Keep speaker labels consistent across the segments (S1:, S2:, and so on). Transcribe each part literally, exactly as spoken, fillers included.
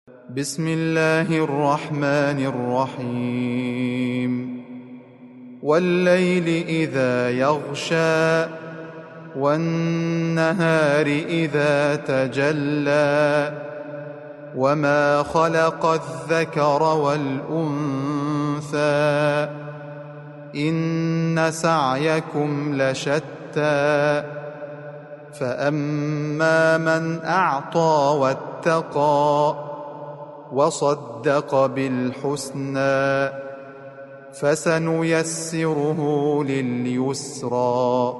S1: بسم الله الرحمن الرحيم والليل إذا يغشى والنهار إذا تجلى وما خلق الذكر والأنثى إن سعيكم لشتى فأما من أعطى واتقى وصدق بالحسنى فسنيسره لليسرى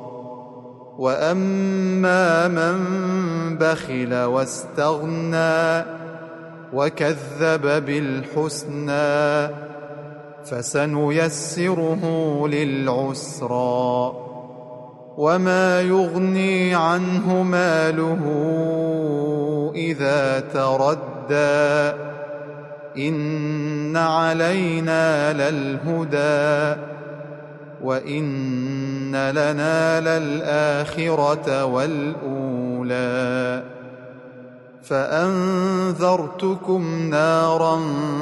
S1: وأما من بخل واستغنى وكذب بالحسنى فسنيسره للعسرى وما يغني عنه ماله إذا تردى إن علينا للهدى وإن لنا للآخرة والأولى فأنذرتكم نارا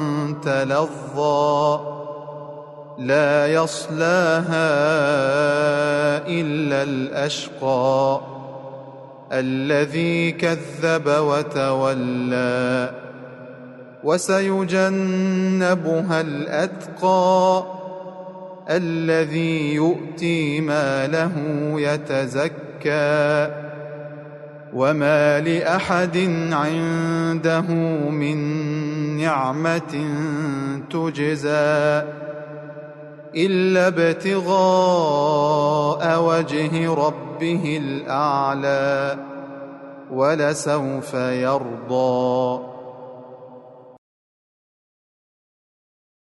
S1: تلظى لا يصلاها إلا الأشقى الذي كذب وتولى وسيجنبها الأتقى الذي يؤتي ماله يتزكى وما لأحد عنده من نعمة تجزى إلا ابتغاء وجه ربه الأعلى ولسوف يرضى